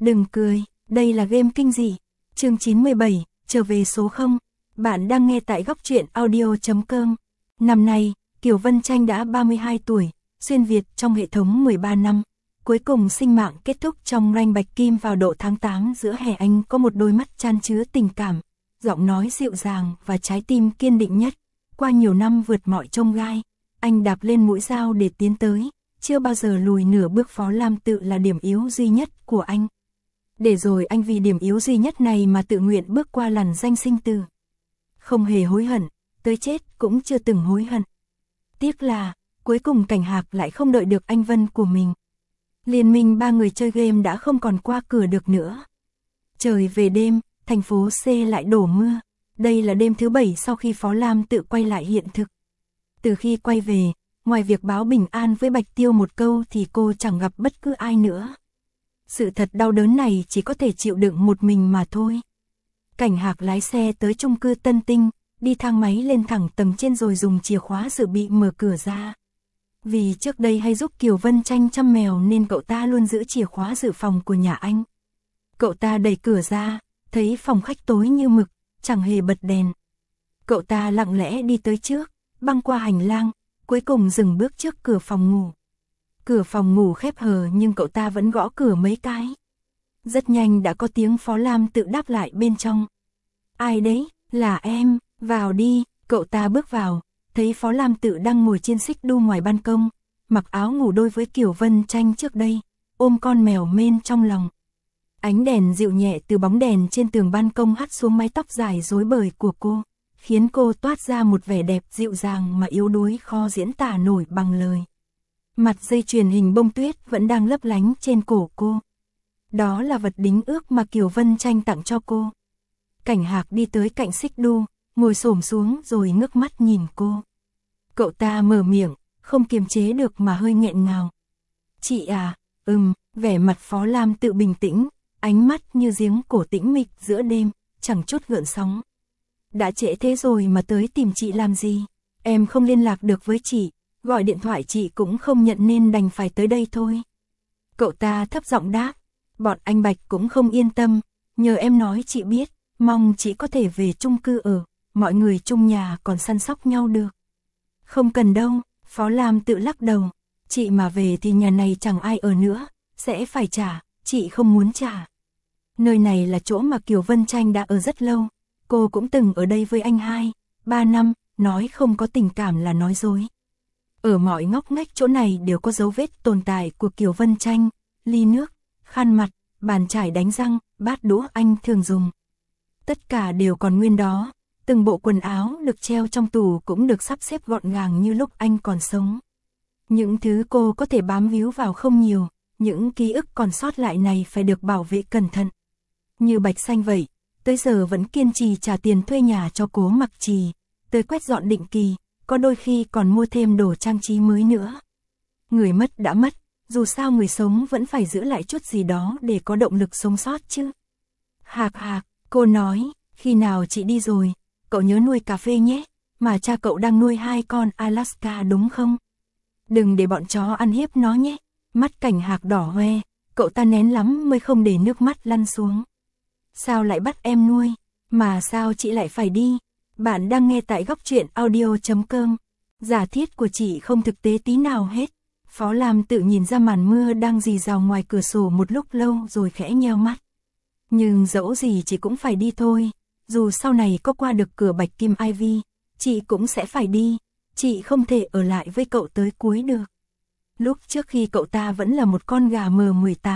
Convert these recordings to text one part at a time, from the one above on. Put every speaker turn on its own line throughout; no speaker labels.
Đừng cười, đây là game kinh dị. Chương 97, trở về số 0. Bạn đang nghe tại góc truyện audio.com. Năm nay, Kiều Vân Tranh đã 32 tuổi, xuyên Việt trong hệ thống 13 năm. Cuối cùng sinh mạng kết thúc trong ranh bạch kim vào độ tháng 8 giữa hè. Anh có một đôi mắt chan chứa tình cảm, giọng nói dịu dàng và trái tim kiên định nhất. Qua nhiều năm vượt mọi chông gai, anh đạp lên mũi dao để tiến tới, chưa bao giờ lùi nửa bước. Phó Lam Tự là điểm yếu duy nhất của anh. Để rồi anh vì điểm yếu duy nhất này mà tự nguyện bước qua lằn ranh sinh tử. Không hề hối hận, tới chết cũng chưa từng hối hận. Tiếc là, cuối cùng Cảnh Hạc lại không đợi được anh Vân của mình. Liên minh ba người chơi game đã không còn qua cửa được nữa. Trời về đêm, thành phố C lại đổ mưa. Đây là đêm thứ 7 sau khi Phó Lam Tự quay lại hiện thực. Từ khi quay về, ngoài việc báo bình an với Bạch Tiêu một câu thì cô chẳng gặp bất cứ ai nữa. Sự thật đau đớn này chỉ có thể chịu đựng một mình mà thôi. Cảnh Hạc lái xe tới chung cư Tân Tinh, đi thang máy lên thẳng tầng trên rồi dùng chìa khóa dự bị mở cửa ra. Vì trước đây hay giúp Kiều Vân Tranh chăm mèo nên cậu ta luôn giữ chìa khóa dự phòng của nhà anh. Cậu ta đẩy cửa ra, thấy phòng khách tối như mực, chẳng hề bật đèn. Cậu ta lặng lẽ đi tới trước, băng qua hành lang, cuối cùng dừng bước trước cửa phòng ngủ. Cửa phòng ngủ khép hờ nhưng cậu ta vẫn gõ cửa mấy cái. Rất nhanh đã có tiếng Phó Lam Tự đáp lại bên trong. Ai đấy? Là em, vào đi. Cậu ta bước vào, thấy Phó Lam Tự đang ngồi trên xích đu ngoài ban công, mặc áo ngủ đôi với Kiều Vân Tranh trước đây, ôm con mèo mên trong lòng. Ánh đèn dịu nhẹ từ bóng đèn trên tường ban công hắt xuống mái tóc dài rối bời của cô, khiến cô toát ra một vẻ đẹp dịu dàng mà yếu đuối khó diễn tả nổi bằng lời. Mặt dây chuyền hình bông tuyết vẫn đang lấp lánh trên cổ cô. Đó là vật đính ước mà Kiều Vân Tranh tặng cho cô. Cảnh Hạc đi tới cạnh xích đu, ngồi xổm xuống rồi ngước mắt nhìn cô. Cậu ta mở miệng, không kiềm chế được mà hơi nghẹn ngào. Chị à, vẻ mặt Phó Lam Tự bình tĩnh, ánh mắt như giếng cổ tĩnh mịch giữa đêm, chẳng chút gợn sóng. Đã trễ thế rồi mà tới tìm chị làm gì? Em không liên lạc được với chị, gọi điện thoại chị cũng không nhận nên đành phải tới đây thôi. Cậu ta thấp giọng đáp, bọn anh Bạch cũng không yên tâm, nhờ em nói chị biết, mong chị có thể về chung cư ở, mọi người chung nhà còn săn sóc nhau được. Không cần đâu, Phó Lam Tự lắc đầu, chị mà về thì nhà này chẳng ai ở nữa, sẽ phải trả, chị không muốn trả. Nơi này là chỗ mà Kiều Vân Tranh đã ở rất lâu, cô cũng từng ở đây với anh 2-3 năm, nói không có tình cảm là nói dối. Ở mọi ngóc ngách chỗ này đều có dấu vết tồn tại của Kiều Vân Tranh, ly nước, khăn mặt, bàn chải đánh răng, bát đũa anh thường dùng. Tất cả đều còn nguyên đó, từng bộ quần áo được treo trong tủ cũng được sắp xếp gọn gàng như lúc anh còn sống. Những thứ cô có thể bám víu vào không nhiều, những ký ức còn sót lại này phải được bảo vệ cẩn thận. Như Bạch Xanh vậy, tới giờ vẫn kiên trì trả tiền thuê nhà cho Cố Mặc Trì, tới quét dọn định kỳ, có đôi khi còn mua thêm đồ trang trí mới nữa. Người mất đã mất, dù sao người sống vẫn phải giữ lại chút gì đó để có động lực sống sót chứ. Hạc, cô nói, khi nào chị đi rồi, cậu nhớ nuôi cà phê nhé, mà cha cậu đang nuôi 2 con Alaska đúng không? Đừng để bọn chó ăn hiếp nó nhé. Mắt Cảnh Hạc đỏ hoe, cậu ta nén lắm mới không để nước mắt lăn xuống. Sao lại bắt em nuôi, mà sao chị lại phải đi? Bạn đang nghe tại góc truyện audio.com. Giả thiết của chị không thực tế tí nào hết. Phó Lam Tự nhìn ra màn mưa đang rì rào ngoài cửa sổ một lúc lâu rồi khẽ nheo mắt. Nhưng dẫu gì chị cũng phải đi thôi. Dù sau này có qua được cửa Bạch Kim Ivy, chị cũng sẽ phải đi. Chị không thể ở lại với cậu tới cuối được. Lúc trước khi cậu ta vẫn là một con gà mờ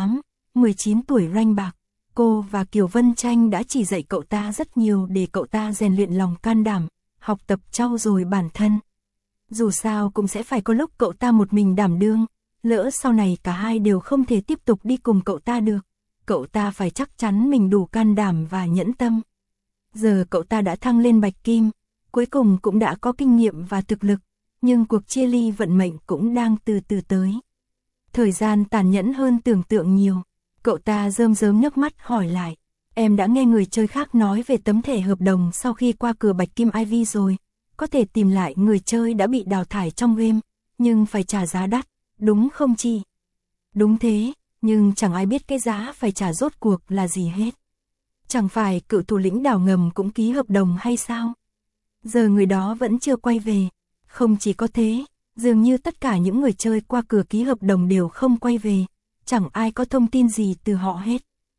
18-19 tuổi ranh bạc, cô và Kiều Vân Tranh đã chỉ dạy cậu ta rất nhiều để cậu ta rèn luyện lòng can đảm, học tập trau dồi bản thân. Dù sao cũng sẽ phải có lúc cậu ta một mình đảm đương, lỡ sau này cả hai đều không thể tiếp tục đi cùng cậu ta được, cậu ta phải chắc chắn mình đủ can đảm và nhẫn tâm. Giờ cậu ta đã thăng lên Bạch Kim, cuối cùng cũng đã có kinh nghiệm và thực lực, nhưng cuộc chia ly vận mệnh cũng đang từ từ tới. Thời gian tàn nhẫn hơn tưởng tượng nhiều. Cậu ta rơm rớm nước mắt hỏi lại, em đã nghe người chơi khác nói về tấm thẻ hợp đồng sau khi qua cửa Bạch Kim Ivy rồi, có thể tìm lại người chơi đã bị đào thải trong game, nhưng phải trả giá đắt, đúng không chị? Đúng thế, nhưng chẳng ai biết cái giá phải trả rốt cuộc là gì hết. Chẳng phải cựu thủ lĩnh đảo ngầm cũng ký hợp đồng hay sao? Giờ người đó vẫn chưa quay về. Không chỉ có thế, dường như tất cả những người chơi qua cửa ký hợp đồng đều không quay về, chẳng ai có thông tin gì từ họ hết.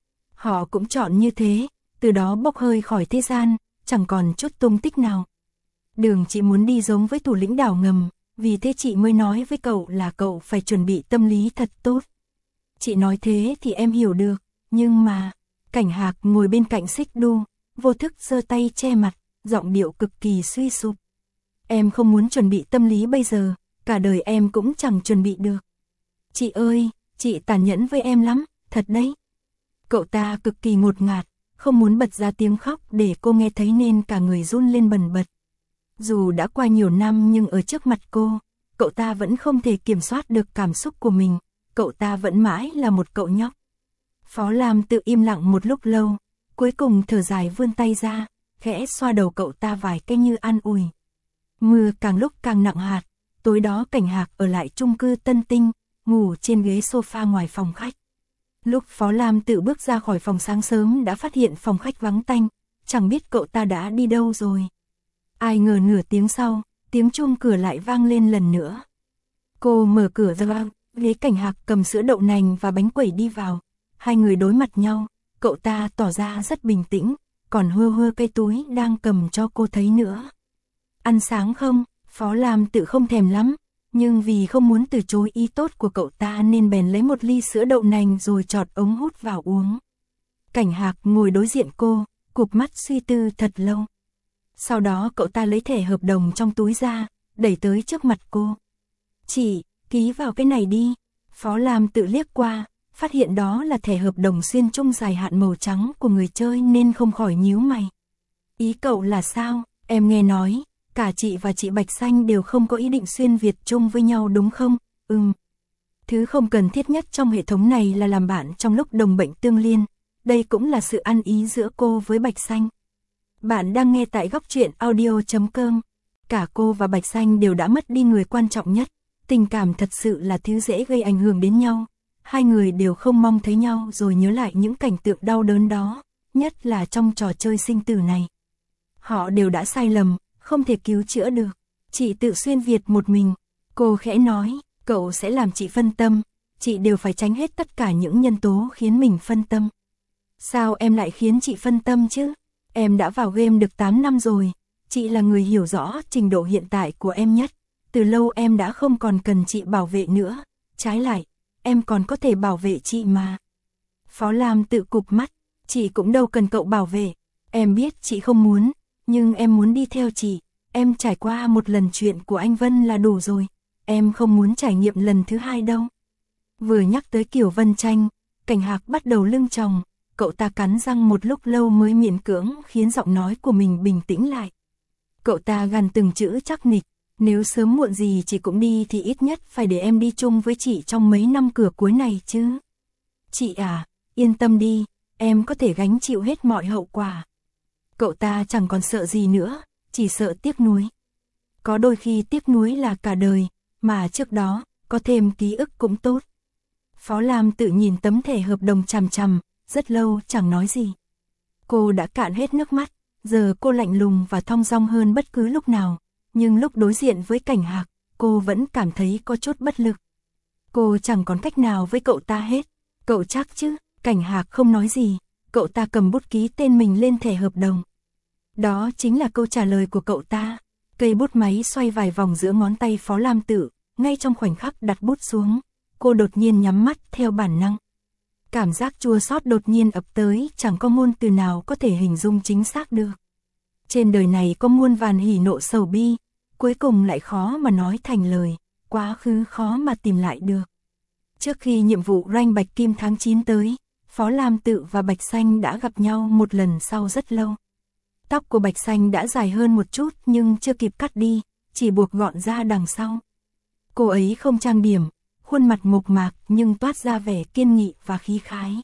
Họ cũng chọn như thế, từ đó bốc hơi khỏi thế gian, chẳng còn chút tung tích nào. Đường chị muốn đi giống với thủ lĩnh đảo ngầm, vì thế chị mới nói với cậu là cậu phải chuẩn bị tâm lý thật tốt. Chị nói thế thì em hiểu được, nhưng mà... Cảnh Hạc ngồi bên cạnh Xích Đu, vô thức giơ tay che mặt, giọng điệu cực kỳ suy sụp. Em không muốn chuẩn bị tâm lý bây giờ, cả đời em cũng chẳng chuẩn bị được. Chị ơi, chị tàn nhẫn với em lắm, thật đấy. Cậu ta cực kỳ ngột ngạt, không muốn bật ra tiếng khóc để cô nghe thấy nên cả người run lên bần bật. Dù đã qua nhiều năm nhưng ở trước mặt cô, cậu ta vẫn không thể kiểm soát được cảm xúc của mình, cậu ta vẫn mãi là một cậu nhóc. Phó Lam tự im lặng một lúc lâu, cuối cùng thở dài vươn tay ra, khẽ xoa đầu cậu ta vài cái như an ủi. Mưa càng lúc càng nặng hạt, tối đó Cảnh Hạc ở lại chung cư Tân Tinh, ngủ trên ghế sofa ngoài phòng khách. Lúc Phó Lam tự bước ra khỏi phòng sáng sớm đã phát hiện phòng khách vắng tanh, chẳng biết cậu ta đã đi đâu rồi. Ai ngờ nửa tiếng sau, tiếng chuông cửa lại vang lên lần nữa. Cô mở cửa ra, ghế Cảnh Hạc cầm sữa đậu nành và bánh quẩy đi vào. Hai người đối mặt nhau, cậu ta tỏ ra rất bình tĩnh, còn hơ hơ cây túi đang cầm cho cô thấy nữa. Ăn sáng không? Phó Lam tự không thèm lắm, nhưng vì không muốn từ chối ý tốt của cậu ta nên bèn lấy một ly sữa đậu nành rồi chọt ống hút vào uống. Cảnh Hạc ngồi đối diện cô, cụp mắt suy tư thật lâu. Sau đó cậu ta lấy thẻ hợp đồng trong túi ra, đẩy tới trước mặt cô. Chị, ký vào cái này đi. Phó Lam tự liếc qua, phát hiện đó là thẻ hợp đồng xuyên chung dài hạn màu trắng của người chơi nên không khỏi nhíu mày. Ý cậu là sao? Em nghe nói, cả chị và chị Bạch Xanh đều không có ý định xuyên Việt chung với nhau đúng không? Thứ không cần thiết nhất trong hệ thống này là làm bạn trong lúc đồng bệnh tương liên. Đây cũng là sự ăn ý giữa cô với Bạch Xanh. Bạn đang nghe tại góc truyện audio.com. Cả cô và Bạch Xanh đều đã mất đi người quan trọng nhất. Tình cảm thật sự là thứ dễ gây ảnh hưởng đến nhau. Hai người đều không mong thấy nhau rồi nhớ lại những cảnh tượng đau đớn đó, nhất là trong trò chơi sinh tử này. Họ đều đã sai lầm, không thể cứu chữa được. Chị tự xuyên Việt một mình. Cô khẽ nói, cậu sẽ làm chị phân tâm. Chị đều phải tránh hết tất cả những nhân tố khiến mình phân tâm. Sao em lại khiến chị phân tâm chứ? Em đã vào game được 8 năm rồi. Chị là người hiểu rõ trình độ hiện tại của em nhất. Từ lâu em đã không còn cần chị bảo vệ nữa. Trái lại, em còn có thể bảo vệ chị mà. Phó Lam tự cụp mắt, chị cũng đâu cần cậu bảo vệ. Em biết chị không muốn, nhưng em muốn đi theo chị. Em trải qua một lần chuyện của anh Vân là đủ rồi. Em không muốn trải nghiệm lần thứ hai đâu. Vừa nhắc tới Kiều Vân Tranh, Cảnh Hạc bắt đầu lưng chòng. Cậu ta cắn răng một lúc lâu mới miễn cưỡng khiến giọng nói của mình bình tĩnh lại. Cậu ta gằn từng chữ chắc nịch. Nếu sớm muộn gì chị cũng đi thì ít nhất phải để em đi chung với chị trong mấy năm cửa cuối này chứ. Chị à, yên tâm đi, em có thể gánh chịu hết mọi hậu quả. Cậu ta chẳng còn sợ gì nữa, chỉ sợ tiếc nuối. Có đôi khi tiếc nuối là cả đời, mà trước đó, có thêm ký ức cũng tốt. Phó Lam tự nhìn tấm thẻ hợp đồng chằm chằm, rất lâu chẳng nói gì. Cô đã cạn hết nước mắt, giờ cô lạnh lùng và thong dong hơn bất cứ lúc nào. Nhưng lúc đối diện với Cảnh Hạc, cô vẫn cảm thấy có chút bất lực. Cô chẳng còn cách nào với cậu ta hết. Cậu chắc chứ? Cảnh Hạc không nói gì. Cậu ta cầm bút ký tên mình lên thẻ hợp đồng. Đó chính là câu trả lời của cậu ta. Cây bút máy xoay vài vòng giữa ngón tay Phó Lam Tự. Ngay trong khoảnh khắc đặt bút xuống, cô đột nhiên nhắm mắt theo bản năng. Cảm giác chua xót đột nhiên ập tới, chẳng có ngôn từ nào có thể hình dung chính xác được. Trên đời này có muôn vàn hỉ nộ sầu bi, cuối cùng lại khó mà nói thành lời, quá khứ khó mà tìm lại được. Trước khi nhiệm vụ rank Bạch Kim tháng 9 tới, Phó Lam Tự và Bạch Xanh đã gặp nhau một lần sau rất lâu. Tóc của Bạch Xanh đã dài hơn một chút nhưng chưa kịp cắt đi, chỉ buộc gọn ra đằng sau. Cô ấy không trang điểm, khuôn mặt mộc mạc nhưng toát ra vẻ kiên nghị và khí khái.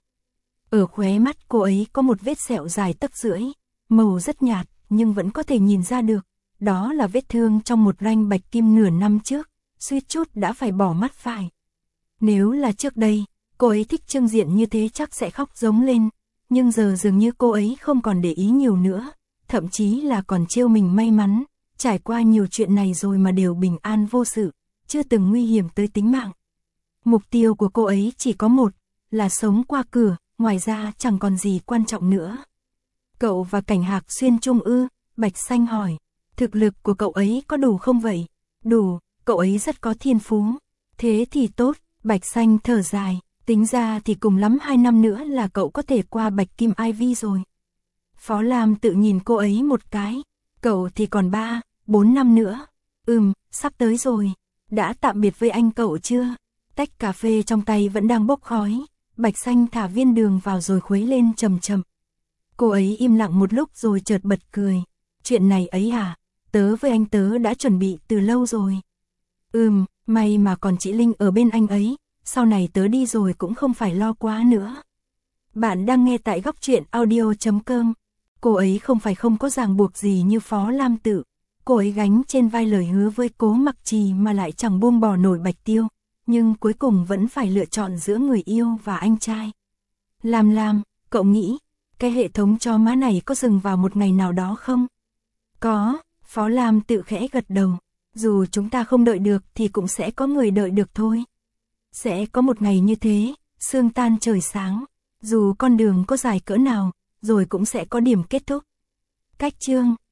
Ở khóe mắt cô ấy có một vết sẹo dài tấc rưỡi, màu rất nhạt nhưng vẫn có thể nhìn ra được. Đó là vết thương trong một rank Bạch Kim nửa năm trước, suýt chút đã phải bỏ mắt phải. Nếu là trước đây, Cô ấy thích Trương Diện như thế chắc sẽ khóc giống lên, nhưng giờ dường như cô ấy không còn để ý nhiều nữa, thậm chí là còn trêu mình may mắn, trải qua nhiều chuyện này rồi mà đều bình an vô sự, chưa từng nguy hiểm tới tính mạng. Mục tiêu của cô ấy chỉ có một, là sống qua cửa, ngoài ra chẳng còn gì quan trọng nữa. Cậu và Cảnh Hạc xuyên chung ư? Bạch Xanh hỏi. Thực lực của cậu ấy có đủ không vậy? Đủ, cậu ấy rất có thiên phú. Thế thì tốt, Bạch Xanh thở dài, tính ra thì cùng lắm 2 năm nữa là cậu có thể qua Bạch Kim Ivy rồi. Phó Lam tự nhìn cô ấy một cái, cậu thì còn 3, 4 năm nữa. Sắp tới rồi. Đã tạm biệt với anh cậu chưa? Tách cà phê trong tay vẫn đang bốc khói, Bạch Xanh thả viên đường vào rồi khuấy lên chậm chậm. Cô ấy im lặng một lúc rồi chợt bật cười. Chuyện này ấy hả? Tớ với anh tớ đã chuẩn bị từ lâu rồi. May mà còn chị Linh ở bên anh ấy, sau này tớ đi rồi cũng không phải lo quá nữa. Bạn đang nghe tại góc truyện audio.com. Cô ấy không phải không có ràng buộc gì như Phó Lam Tự. Cô ấy gánh trên vai lời hứa với Cố Mặc Trì mà lại chẳng buông bỏ nổi Bạch Tiêu, nhưng cuối cùng vẫn phải lựa chọn giữa người yêu và anh trai. Lam, cậu nghĩ, cái hệ thống cho má này có dừng vào một ngày nào đó không? Có, Phó Lam Tự khẽ gật đầu. Dù chúng ta không đợi được thì cũng sẽ có người đợi được thôi. Sẽ có một ngày như thế, sương tan trời sáng. Dù con đường có dài cỡ nào, rồi cũng sẽ có điểm kết thúc. Cách chương